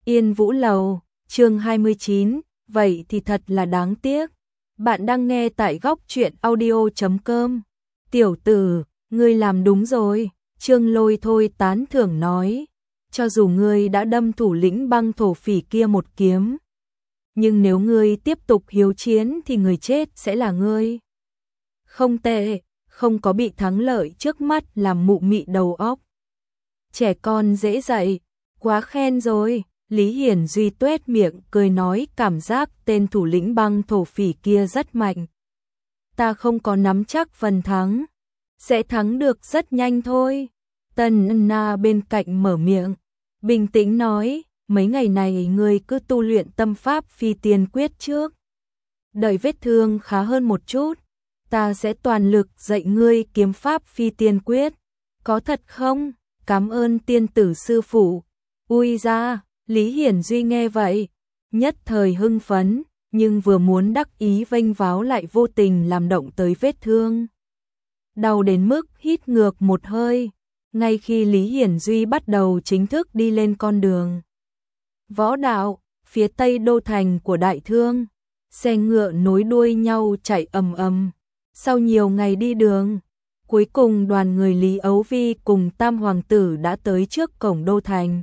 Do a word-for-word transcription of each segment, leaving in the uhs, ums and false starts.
Yên Vũ Lầu, chương hai mươi chín, vậy thì thật là đáng tiếc. Bạn đang nghe tại góc truyện audio chấm com. Tiểu tử, ngươi làm đúng rồi, Trương Lôi thôi tán thưởng nói. Cho dù ngươi đã đâm thủ lĩnh băng thổ phỉ kia một kiếm, nhưng nếu ngươi tiếp tục hiếu chiến thì người chết sẽ là ngươi. Không tệ, không có bị thắng lợi trước mắt làm mụ mị đầu óc. Trẻ con dễ dạy, quá khen rồi. Lý Hiển Duy tuét miệng cười nói, cảm giác tên thủ lĩnh băng thổ phỉ kia rất mạnh. Ta không có nắm chắc phần thắng, sẽ thắng được rất nhanh thôi. Tần Na bên cạnh mở miệng, bình tĩnh nói, mấy ngày này ngươi cứ tu luyện tâm pháp phi tiên quyết trước. Đợi vết thương khá hơn một chút, ta sẽ toàn lực dạy ngươi kiếm pháp phi tiên quyết. Có thật không? Cảm ơn tiên tử sư phụ. Ui ra, Lý Hiển Duy nghe vậy, nhất thời hưng phấn, nhưng vừa muốn đắc ý vênh váo lại vô tình làm động tới vết thương. Đau đến mức hít ngược một hơi, ngay khi Lý Hiển Duy bắt đầu chính thức đi lên con đường võ đạo, phía tây đô thành của Đại Thương, xe ngựa nối đuôi nhau chạy ầm ầm. Sau nhiều ngày đi đường, cuối cùng đoàn người Lý Ấu Vi cùng Tam Hoàng tử đã tới trước cổng đô thành.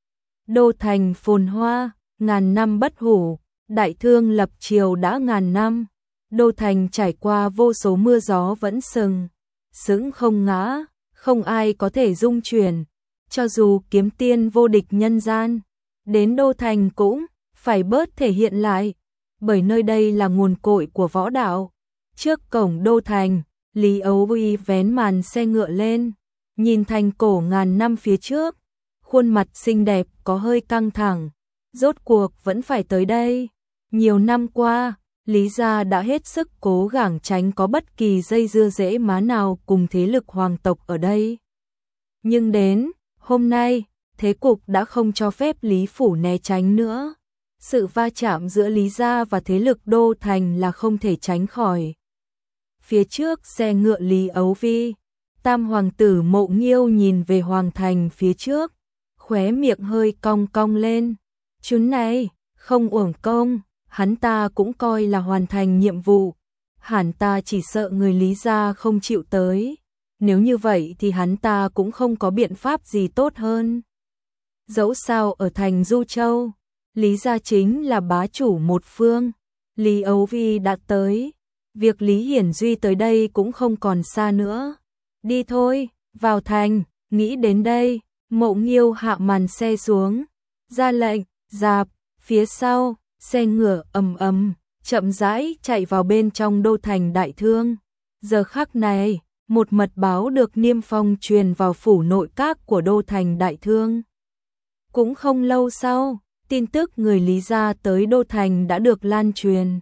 Đô thành phồn hoa, ngàn năm bất hủ, Đại Thương lập triều đã ngàn năm. Đô thành trải qua vô số mưa gió vẫn sừng sững không ngã, không ai có thể dung chuyển. Cho dù kiếm tiên vô địch nhân gian, đến đô thành cũng phải bớt thể hiện lại, bởi nơi đây là nguồn cội của võ đạo. Trước cổng đô thành, Lý Ấu Vi vén màn xe ngựa lên, nhìn thành cổ ngàn năm phía trước, khuôn mặt xinh đẹp có hơi căng thẳng, rốt cuộc vẫn phải tới đây. Nhiều năm qua, Lý gia đã hết sức cố gắng tránh có bất kỳ dây dưa rễ má nào cùng thế lực hoàng tộc ở đây. Nhưng đến hôm nay, thế cục đã không cho phép Lý phủ né tránh nữa. Sự va chạm giữa Lý gia và thế lực đô thành là không thể tránh khỏi. Phía trước xe ngựa Lý Ấu Vi, Tam Hoàng tử Mộ Nghiêu nhìn về hoàng thành phía trước, khóe miệng hơi cong cong lên. Chuyến này, không uổng công, hắn ta cũng coi là hoàn thành nhiệm vụ. Hắn ta chỉ sợ người Lý gia không chịu tới. Nếu như vậy thì hắn ta cũng không có biện pháp gì tốt hơn. Dẫu sao ở thành Du Châu, Lý gia chính là bá chủ một phương. Lý Ấu Vi đã tới, việc Lý Hiển Duy tới đây cũng không còn xa nữa. Đi thôi, vào thành. Nghĩ đến đây, Mộ Nghiêu hạ màn xe xuống, ra lệnh, dạp. Phía sau, xe ngựa ầm ầm chậm rãi chạy vào bên trong đô thành Đại Thương. Giờ khắc này, một mật báo được niêm phong truyền vào phủ nội các của đô thành Đại Thương. Cũng không lâu sau, tin tức người Lý gia tới đô thành đã được lan truyền.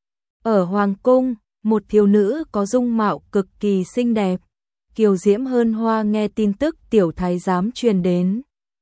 Ở hoàng cung, một thiếu nữ có dung mạo cực kỳ xinh đẹp, kiều diễm hơn hoa nghe tin tức tiểu thái giám truyền đến,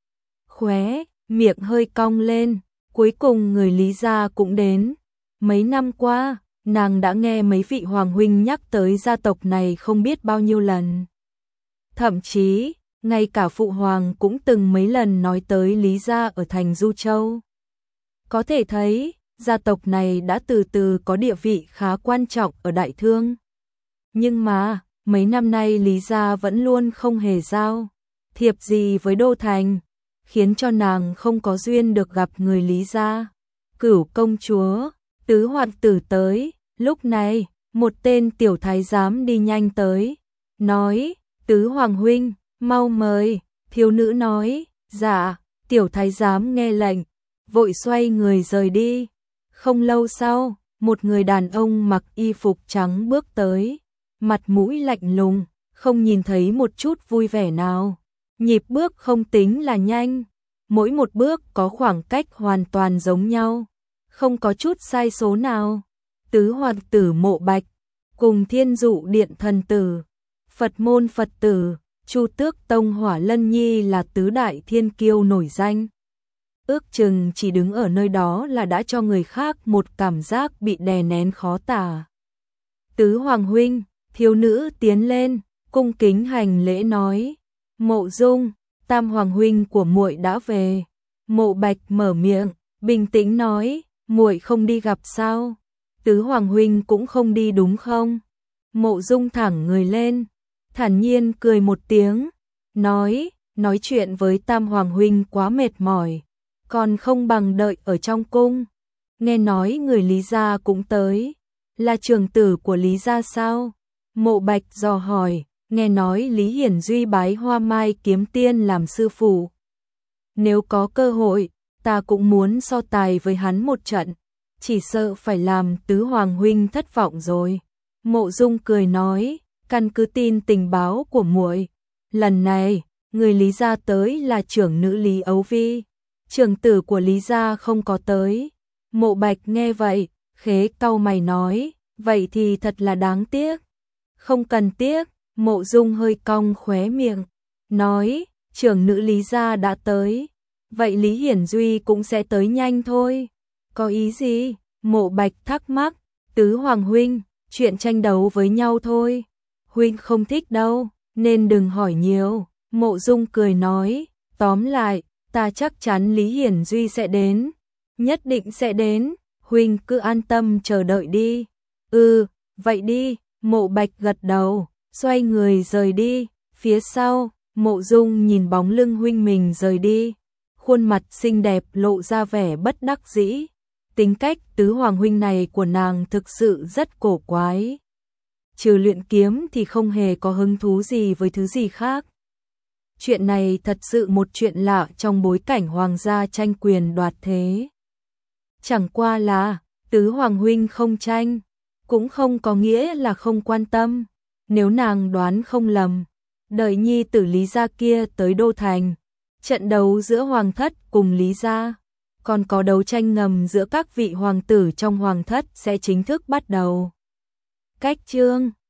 khóe miệng hơi cong lên. Cuối cùng người Lý gia cũng đến. Mấy năm qua, nàng đã nghe mấy vị hoàng huynh nhắc tới gia tộc này không biết bao nhiêu lần. Thậm chí, ngay cả phụ hoàng cũng từng mấy lần nói tới Lý gia ở thành Du Châu. Có thể thấy, gia tộc này đã từ từ có địa vị khá quan trọng ở Đại Thương. Nhưng mà, mấy năm nay Lý gia vẫn luôn không hề giao thiệp gì với đô thành, khiến cho nàng không có duyên được gặp người Lý gia. Cửu công chúa, tứ hoàng tử tới. Lúc này, một tên tiểu thái giám đi nhanh tới, nói, tứ hoàng huynh, mau mời. Thiếu nữ nói, dạ. Tiểu thái giám nghe lệnh, vội xoay người rời đi. Không lâu sau, một người đàn ông mặc y phục trắng bước tới, mặt mũi lạnh lùng, không nhìn thấy một chút vui vẻ nào. Nhịp bước không tính là nhanh, mỗi một bước có khoảng cách hoàn toàn giống nhau, không có chút sai số nào. Tứ hoàng tử Mộ Bạch, cùng Thiên Dụ Điện thần tử, Phật môn Phật tử, Chu Tước Tông Hỏa Lân Nhi là tứ đại thiên kiêu nổi danh. Ước chừng chỉ đứng ở nơi đó là đã cho người khác một cảm giác bị đè nén khó tả. Tứ hoàng huynh, thiếu nữ tiến lên, cung kính hành lễ nói, Mộ Dung, Tam hoàng huynh của muội đã về. Mộ Bạch mở miệng, bình tĩnh nói, muội không đi gặp sao? Tứ Hoàng huynh cũng không đi đúng không? Mộ Dung thẳng người lên, thản nhiên cười một tiếng, nói, nói chuyện với Tam Hoàng huynh quá mệt mỏi, còn không bằng đợi ở trong cung. Nghe nói người Lý gia cũng tới, là trưởng tử của Lý gia sao? Mộ Bạch dò hỏi, nghe nói Lý Hiển Duy bái Hoa Mai kiếm tiên làm sư phụ. Nếu có cơ hội, ta cũng muốn so tài với hắn một trận, chỉ sợ phải làm Tứ Hoàng huynh thất vọng rồi. Mộ Dung cười nói, căn cứ tin tình báo của muội, lần này, người Lý gia tới là trưởng nữ Lý Ấu Vi, trưởng tử của Lý gia không có tới. Mộ Bạch nghe vậy, khẽ cau mày nói, vậy thì thật là đáng tiếc. Không cần tiếc, Mộ Dung hơi cong khóe miệng, nói, trưởng nữ Lý gia đã tới, vậy Lý Hiển Duy cũng sẽ tới nhanh thôi. Có ý gì? Mộ Bạch thắc mắc, Tứ Hoàng huynh, chuyện tranh đấu với nhau thôi. Huynh không thích đâu, nên đừng hỏi nhiều. Mộ Dung cười nói, tóm lại, ta chắc chắn Lý Hiển Duy sẽ đến, nhất định sẽ đến, huynh cứ an tâm chờ đợi đi. Ừ, vậy đi. Mộ Bạch gật đầu, xoay người rời đi. Phía sau, Mộ Dung nhìn bóng lưng huynh mình rời đi, khuôn mặt xinh đẹp lộ ra vẻ bất đắc dĩ. Tính cách Tứ Hoàng huynh này của nàng thực sự rất cổ quái. Trừ luyện kiếm thì không hề có hứng thú gì với thứ gì khác. Chuyện này thật sự một chuyện lạ trong bối cảnh hoàng gia tranh quyền đoạt thế. Chẳng qua là, Tứ Hoàng huynh không tranh, cũng không có nghĩa là không quan tâm. Nếu nàng đoán không lầm, đợi nhi tử Lý gia kia tới Đô Thành, trận đấu giữa hoàng thất cùng Lý gia, còn có đấu tranh ngầm giữa các vị hoàng tử trong hoàng thất sẽ chính thức bắt đầu. Cách chương